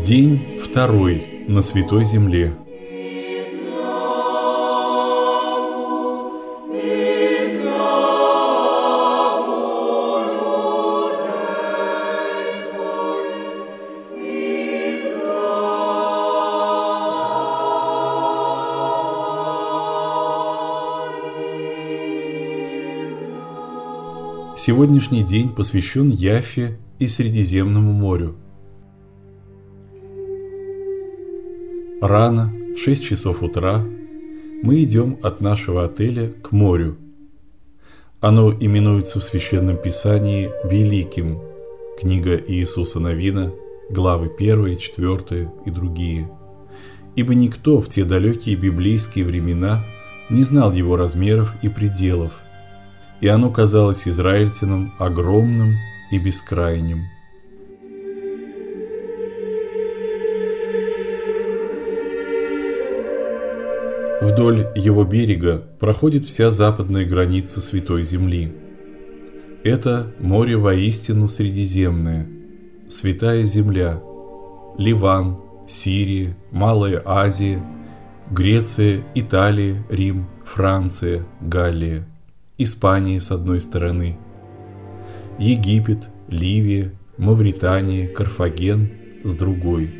День второй на Святой Земле. Сегодняшний день посвящен Яффе и Средиземному морю. Рано, в 6 часов утра, мы идем от нашего отеля к морю. Оно именуется в Священном Писании Великим. Книга Иисуса Навина, главы 1, 4 и другие. Ибо никто в те далекие библейские времена не знал его размеров и пределов, и оно казалось израильтянам огромным и бескрайним. Вдоль его берега проходит вся западная граница Святой Земли. Это море воистину Средиземное, Святая Земля, Ливан, Сирия, Малая Азия, Греция, Италия, Рим, Франция, Галлия, Испания с одной стороны, Египет, Ливия, Мавритания, Карфаген с другой.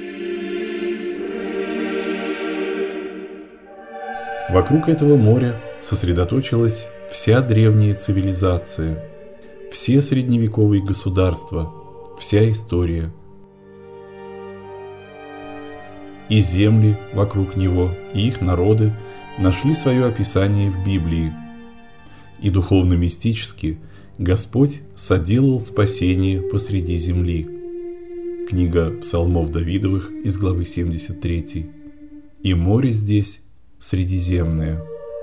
Вокруг этого моря сосредоточилась вся древняя цивилизация, все средневековые государства, вся история. И земли вокруг него, и их народы нашли свое описание в Библии. И духовно-мистически Господь соделал спасение посреди земли. Книга Псалмов Давидовых из главы 73. И море здесь Средиземное.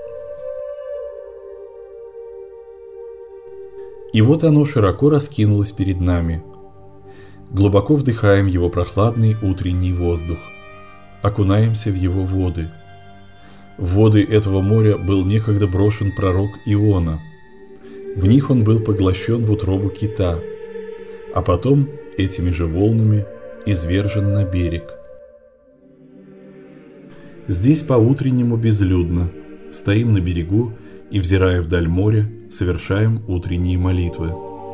И вот оно широко раскинулось перед нами. Глубоко вдыхаем его прохладный утренний воздух, окунаемся в его воды. В воды этого моря был некогда брошен пророк Иона. В них он был поглощен в утробу кита, а потом этими же волнами извержен на берег. Здесь по-утреннему безлюдно, стоим на берегу и, взирая вдаль моря, совершаем утренние молитвы.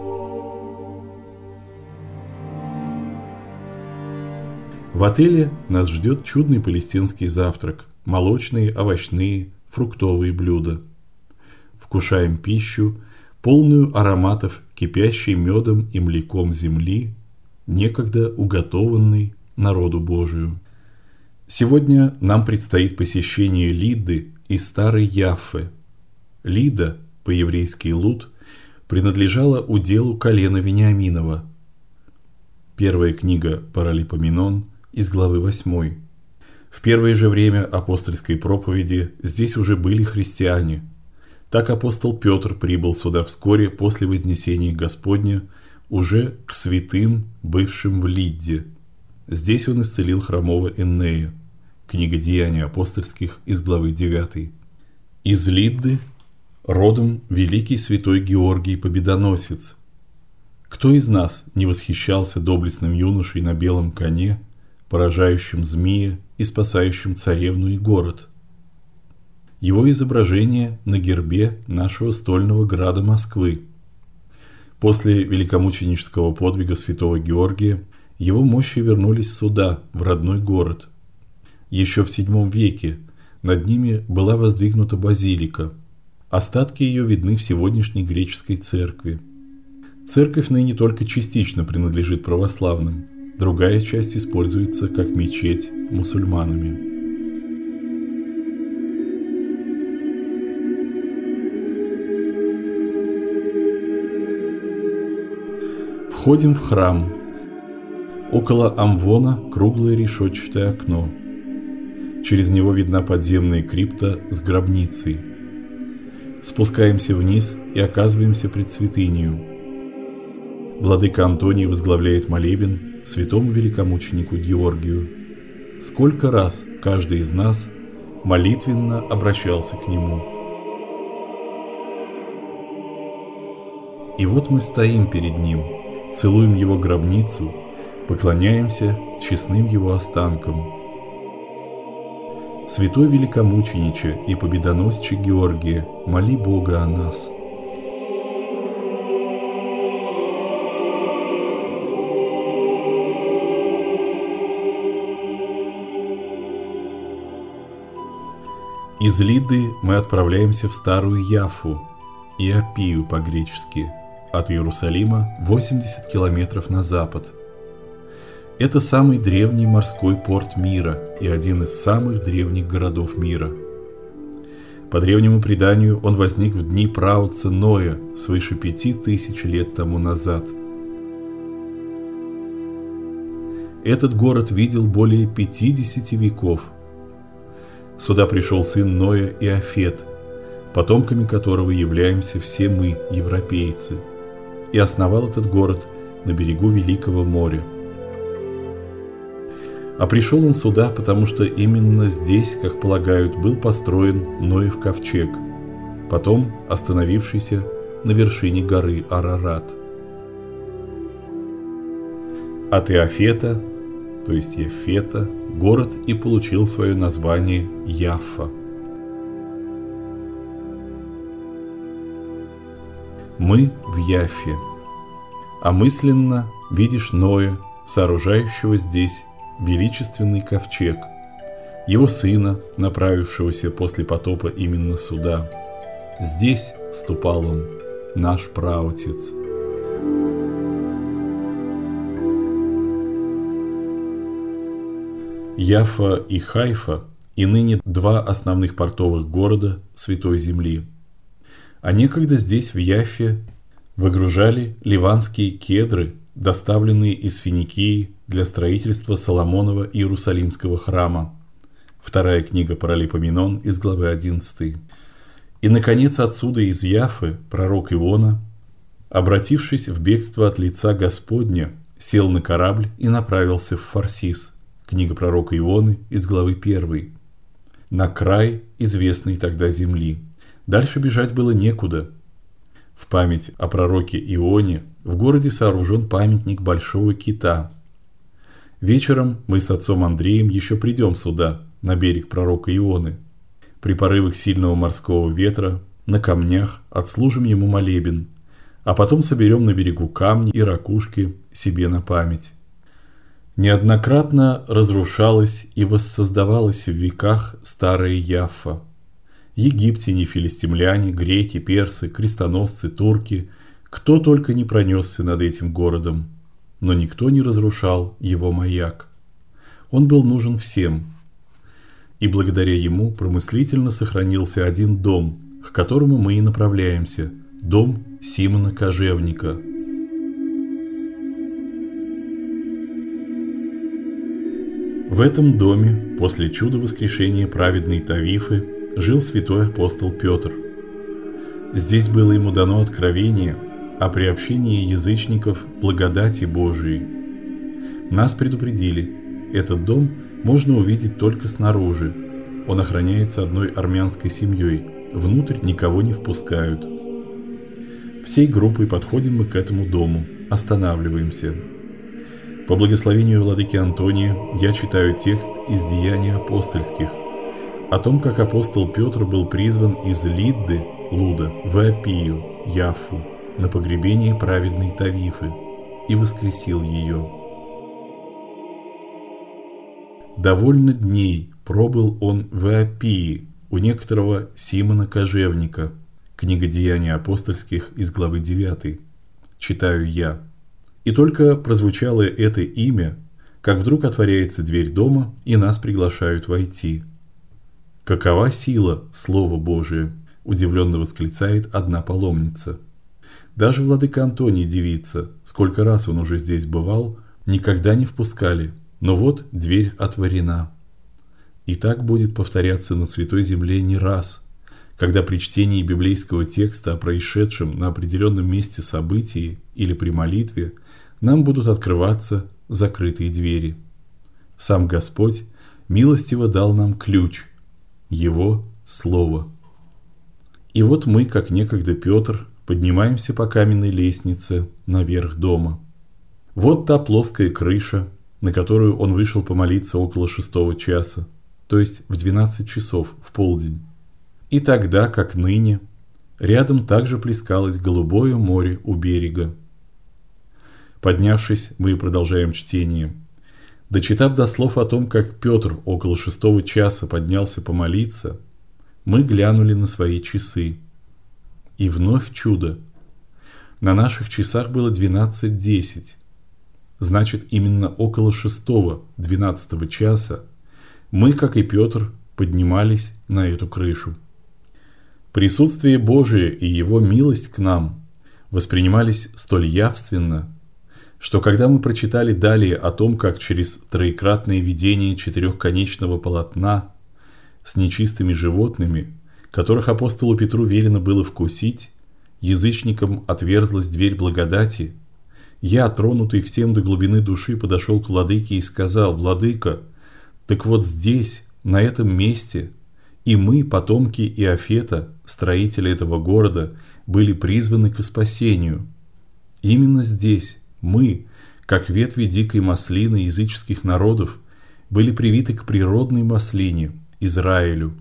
В отеле нас ждет чудный палестинский завтрак, молочные, овощные, фруктовые блюда. Вкушаем пищу, полную ароматов, кипящей медом и млеком земли, некогда уготованной народу Божию. Сегодня нам предстоит посещение Лидды и Старой Яффы. Лидда, по-еврейски Луд, принадлежала уделу колена Вениаминова. Первая книга Паралипоменон из главы 8. В первое же время апостольской проповеди здесь уже были христиане. Так апостол Петр прибыл сюда вскоре после вознесения Господня уже к святым, бывшим в Лидде. Здесь он исцелил хромого Эннея. Книга Деяний апостольских из главы 9. Из Лидды родом великий святой Георгий Победоносец. Кто из нас не восхищался доблестным юношей на белом коне, поражающим змея и спасающим царевну и город? Его изображение на гербе нашего стольного града Москвы. После великомученического подвига святого Георгия его мощи вернулись сюда, в родной город. Еще в VII веке над ними была воздвигнута базилика. Остатки ее видны в сегодняшней греческой церкви. Церковь ныне только частично принадлежит православным, другая часть используется как мечеть мусульманами. Входим в храм. Около амвона круглое решетчатое окно. Через него видна подземная крипта с гробницей. Спускаемся вниз и оказываемся пред святынею. Владыка Антоний возглавляет молебен святому великомученику Георгию. Сколько раз каждый из нас молитвенно обращался к нему. И вот мы стоим перед ним, целуем его гробницу, Поклоняемся честным его останкам. Святой великомучениче и победоносче Георгия, моли Бога о нас. Из Лидды мы отправляемся в Старую Яффу, Иопию по-гречески, от Иерусалима 80 километров на запад. Это самый древний морской порт мира и один из самых древних городов мира. По древнему преданию он возник в дни праотца Ноя свыше 5000 лет тому назад. Этот город видел более 50 веков. Сюда пришел сын Ноя Иофет, потомками которого являемся все мы, европейцы, и основал этот город на берегу Великого моря. А пришел он сюда, потому что именно здесь, как полагают, был построен Ноев ковчег, потом остановившийся на вершине горы Арарат. От Иофета, то есть Ефета, город и получил свое название Яффа. Мы в Яффе, а мысленно видишь Ноя, сооружающего здесь величественный ковчег, его сына, направившегося после потопа именно сюда. Здесь ступал он, наш праотец. Яффа и Хайфа и ныне два основных портовых города Святой Земли. А некогда здесь, в Яффе, выгружали ливанские кедры, доставленные из Финикии для строительства Соломонова Иерусалимского храма. Вторая книга Паралипоменон из главы 11. И, наконец, отсюда из Яффы пророк Иона, обратившись в бегство от лица Господня, сел на корабль и направился в Фарсис. Книга пророка Ионы из главы 1. На край известной тогда земли. Дальше бежать было некуда. В память о пророке Ионе в городе сооружен памятник большого кита. Вечером мы с отцом Андреем еще придем сюда, на берег пророка Ионы. При порывах сильного морского ветра на камнях отслужим ему молебен, а потом соберем на берегу камни и ракушки себе на память. Неоднократно разрушалась и воссоздавалась в веках старая Яффа. Египтяне, филистимляне, греки, персы, крестоносцы, турки – кто только не пронесся над этим городом, но никто не разрушал его маяк. Он был нужен всем. И благодаря ему промыслительно сохранился один дом, к которому мы и направляемся – дом Симона Кожевника. В этом доме после чуда воскрешения праведной Тавифы жил святой апостол Петр. Здесь было ему дано откровение о приобщении язычников благодати Божией. Нас предупредили, этот дом можно увидеть только снаружи. Он охраняется одной армянской семьей, внутрь никого не впускают. Всей группой подходим мы к этому дому, останавливаемся. По благословению владыки Антония я читаю текст из Деяний апостольских о том, как апостол Петр был призван из Лидды, Луда, в Иопию, Яффу, на погребение праведной Тавифы и воскресил ее. Довольно дней пробыл он в Иопии у некоторого Симона Кожевника. Книга Деяний апостольских из главы 9. Читаю я. И только прозвучало это имя, как вдруг отворяется дверь дома, и нас приглашают войти. «Какова сила Слова Божия!» – удивленно восклицает одна паломница. Даже владыка Антоний дивится, сколько раз он уже здесь бывал, никогда не впускали, но вот дверь отворена. И так будет повторяться на Святой Земле не раз, когда при чтении библейского текста о происшедшем на определенном месте событии или при молитве нам будут открываться закрытые двери. Сам Господь милостиво дал нам ключ, Его Слово. И вот мы, как некогда Петр, поднимаемся по каменной лестнице наверх дома. Вот та плоская крыша, на которую он вышел помолиться около 6 часа, то есть в 12 часов, в полдень. И тогда, как ныне, рядом также плескалось голубое море у берега. Поднявшись, мы продолжаем чтение. Дочитав до слов о том, как Петр около 6 часа поднялся помолиться, мы глянули на свои часы. И вновь чудо. На наших часах было 12:10. Значит, именно около 6-12 часа мы, как и Петр, поднимались на эту крышу. Присутствие Божие и Его милость к нам воспринимались столь явственно, что когда мы прочитали далее о том, как через троекратное видение четырехконечного полотна с нечистыми животными, которых апостолу Петру велено было вкусить, язычникам отверзлась дверь благодати, я, тронутый всем до глубины души, подошел к владыке и сказал: «Владыка, так вот здесь, на этом месте, и мы, потомки Иофета, строителя этого города, были призваны к спасению. Именно здесь мы, как ветви дикой маслины языческих народов, были привиты к природной маслине, Израилю».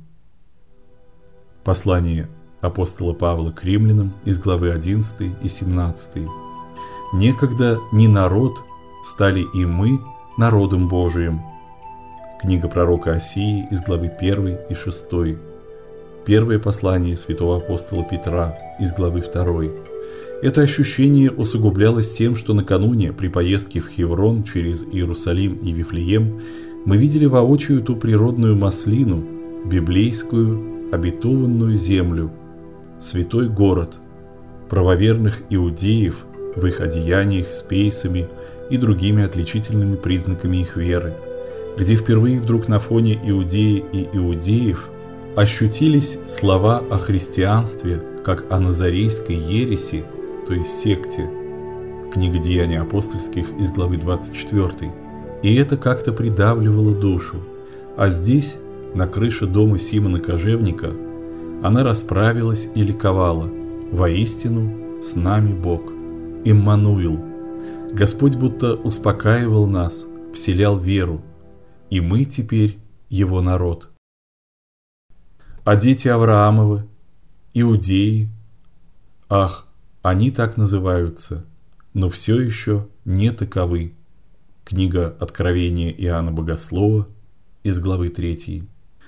Послание апостола Павла к римлянам из главы 11 и 17. «Некогда не народ стали и мы народом Божиим». Книга пророка Осии из главы 1 и 6. Первое послание святого апостола Петра из главы 2. Это ощущение усугублялось тем, что накануне при поездке в Хеврон через Иерусалим и Вифлеем мы видели воочию ту природную маслину, библейскую обетованную землю, святой город, правоверных иудеев в их одеяниях с пейсами и другими отличительными признаками их веры, где впервые вдруг на фоне Иудеи и иудеев ощутились слова о христианстве как о назарейской ереси, то есть секте. Книга Деяний апостольских из главы 24. И это как-то придавливало душу. А здесь, на крыше дома Симона Кожевника, она расправилась и ликовала: «Воистину с нами Бог, Иммануил». Господь будто успокаивал нас, вселял веру, и мы теперь Его народ. А дети Авраамовы, иудеи, ах, они так называются, но все еще не таковы. Книга Откровения Иоанна Богослова из главы 3.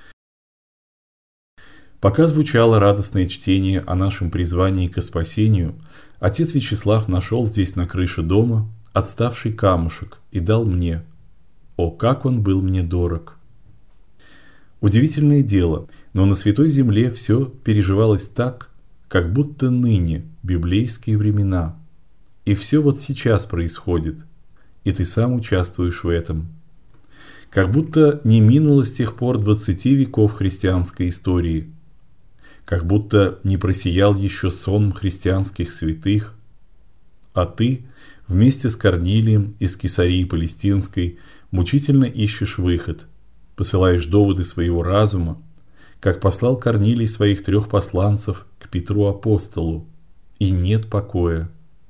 Пока звучало радостное чтение о нашем призвании к спасению, отец Вячеслав нашел здесь на крыше дома отставший камушек и дал мне. О, как он был мне дорог! Удивительное дело, но на Святой Земле все переживалось так, как будто ныне, библейские времена. И все вот сейчас происходит, и ты сам участвуешь в этом. Как будто не минуло с тех пор 20 веков христианской истории, как будто не просиял еще сон христианских святых, а ты вместе с Корнилием из Кесарии Палестинской мучительно ищешь выход, посылаешь доводы своего разума, как послал Корнилий своих 3 посланцев к Петру апостолу, и нет покоя.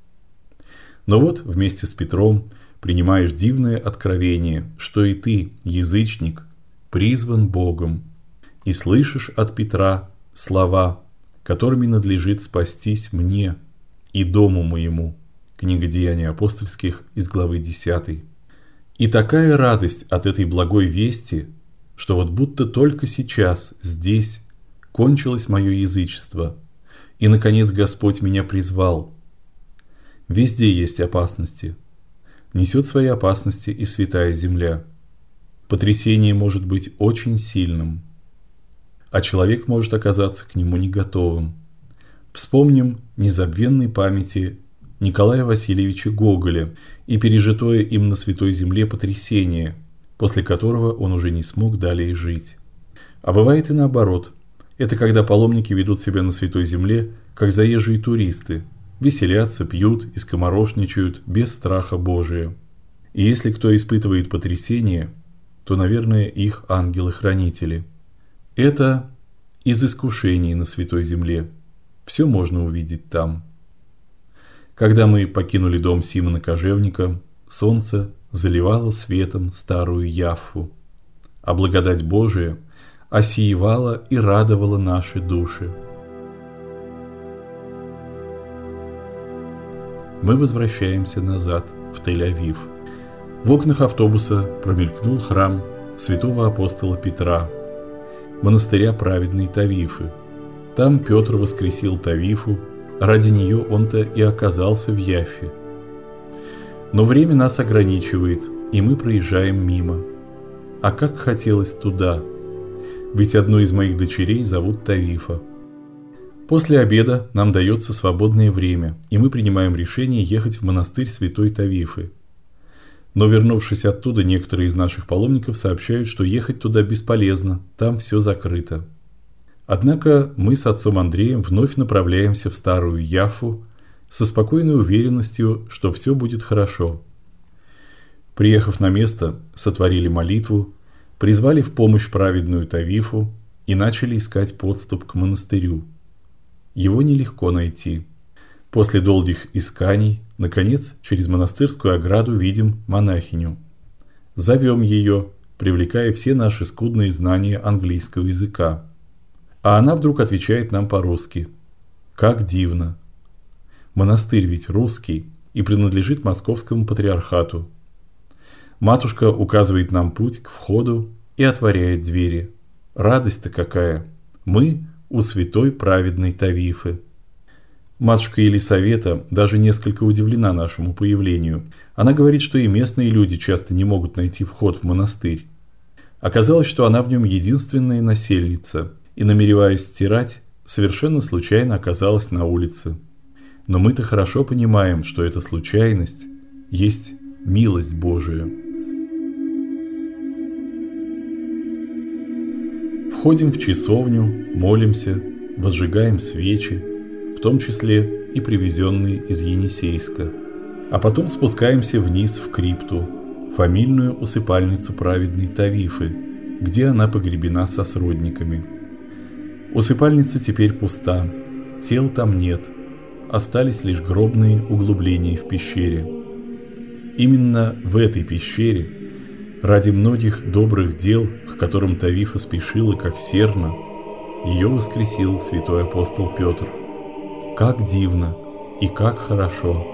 Но вот вместе с Петром принимаешь дивное откровение, что и ты, язычник, призван Богом, и слышишь от Петра слова, которыми надлежит спастись мне и дому моему. Книга Деяний апостольских из главы 10. И такая радость от этой благой вести, что вот будто только сейчас, здесь, кончилось мое язычество, и, наконец, Господь меня призвал. Везде есть опасности. Несет свои опасности и святая земля. Потрясение может быть очень сильным, а человек может оказаться к нему не готовым. Вспомним незабвенной памяти Николая Васильевича Гоголя и пережитое им на Святой Земле потрясение, после которого он уже не смог далее жить. А бывает и наоборот. Это когда паломники ведут себя на Святой Земле, как заезжие туристы, веселятся, пьют и скоморошничают без страха Божия. И если кто испытывает потрясение, то, наверное, их ангелы-хранители. Это из искушений на Святой Земле. Все можно увидеть там. Когда мы покинули дом Симона Кожевника, солнце заливало светом старую Яффу, а благодать Божия осеивала и радовала наши души. Мы возвращаемся назад, в Тель-Авив. В окнах автобуса промелькнул храм святого апостола Петра, монастыря праведной Тавифы. Там Петр воскресил Тавифу, ради нее он-то и оказался в Яффе. Но время нас ограничивает, и мы проезжаем мимо. А как хотелось туда, ведь одну из моих дочерей зовут Тавифа. После обеда нам дается свободное время, и мы принимаем решение ехать в монастырь святой Тавифы. Но вернувшись оттуда, некоторые из наших паломников сообщают, что ехать туда бесполезно, там все закрыто. Однако мы с отцом Андреем вновь направляемся в старую Яффу со спокойной уверенностью, что все будет хорошо. Приехав на место, сотворили молитву, призвали в помощь праведную Тавифу и начали искать подступ к монастырю. Его нелегко найти. После долгих исканий, наконец, через монастырскую ограду видим монахиню. Зовем ее, привлекая все наши скудные знания английского языка. А она вдруг отвечает нам по-русски. Как дивно! Монастырь ведь русский и принадлежит Московскому патриархату. Матушка указывает нам путь к входу и отворяет двери. Радость-то какая! Мы у святой праведной Тавифы. Матушка Елисавета даже несколько удивлена нашему появлению. Она говорит, что и местные люди часто не могут найти вход в монастырь. Оказалось, что она в нем единственная насельница, и, намереваясь стирать, совершенно случайно оказалась на улице. Но мы-то хорошо понимаем, что эта случайность есть милость Божия. Входим в часовню, молимся, возжигаем свечи, в том числе и привезенные из Енисейска. А потом спускаемся вниз в крипту, фамильную усыпальницу праведной Тавифы, где она погребена со сродниками. Усыпальница теперь пуста, тел там нет, остались лишь гробные углубления в пещере. Именно в этой пещере, ради многих добрых дел, к которым Тавифа спешила как серна, ее воскресил святой апостол Петр. Как дивно и как хорошо!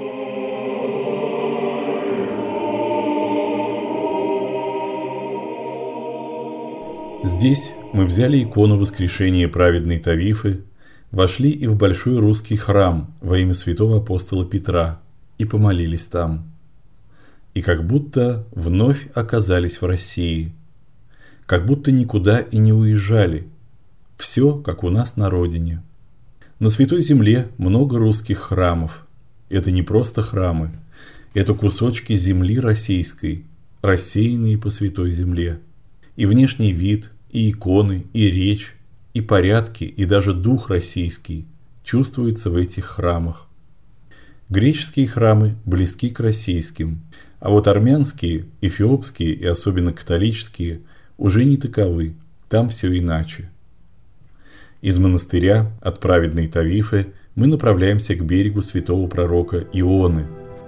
Здесь мы взяли икону воскрешения праведной Тавифы, вошли и в большой русский храм во имя святого апостола Петра и помолились там. И как будто вновь оказались в России, как будто никуда и не уезжали. Все, как у нас на родине. На Святой Земле много русских храмов. Это не просто храмы, это кусочки земли российской, рассеянные по Святой Земле. И внешний вид, и иконы, и речь, и порядки, и даже дух российский чувствуется в этих храмах. Греческие храмы близки к российским, а вот армянские, эфиопские и особенно католические уже не таковы, там все иначе. Из монастыря от праведной Тавифы мы направляемся к берегу святого пророка Ионы.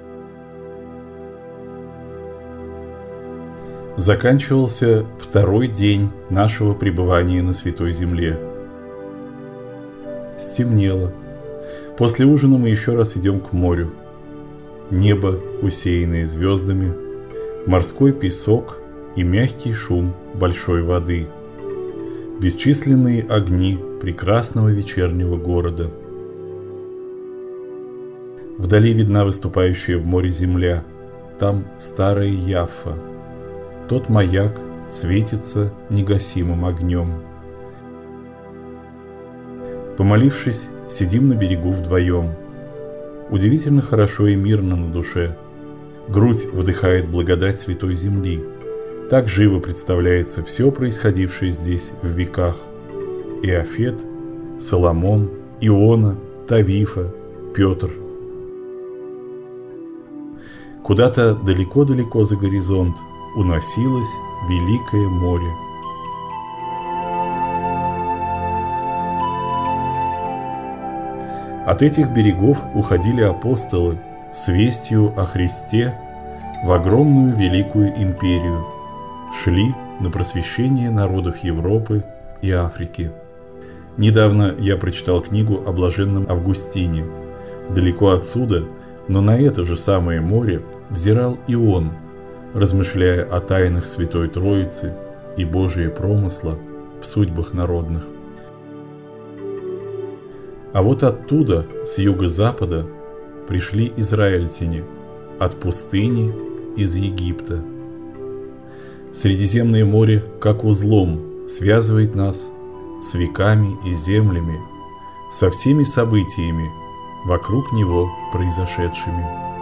Заканчивался второй день нашего пребывания на Святой Земле. Стемнело. После ужина мы еще раз идем к морю. Небо, усеянное звездами, морской песок и мягкий шум большой воды. Бесчисленные огни прекрасного вечернего города. Вдали видна выступающая в море земля. Там старая Яффа. Тот маяк светится негасимым огнем. Помолившись, сидим на берегу вдвоем. Удивительно хорошо и мирно на душе. Грудь вдыхает благодать Святой Земли. Так живо представляется все происходившее здесь в веках. Иофет, Соломон, Иона, Тавифа, Петр. Куда-то далеко-далеко за горизонт уносилось великое море. От этих берегов уходили апостолы с вестью о Христе, в огромную великую империю, шли на просвещение народов Европы и Африки. Недавно я прочитал книгу о блаженном Августине. Далеко отсюда, но на это же самое море взирал и он, размышляя о тайнах Святой Троицы и Божие промысла в судьбах народных. А вот оттуда, с юго-запада, пришли израильтяне, от пустыни из Египта. Средиземное море, как узлом, связывает нас с веками и землями, со всеми событиями, вокруг него произошедшими.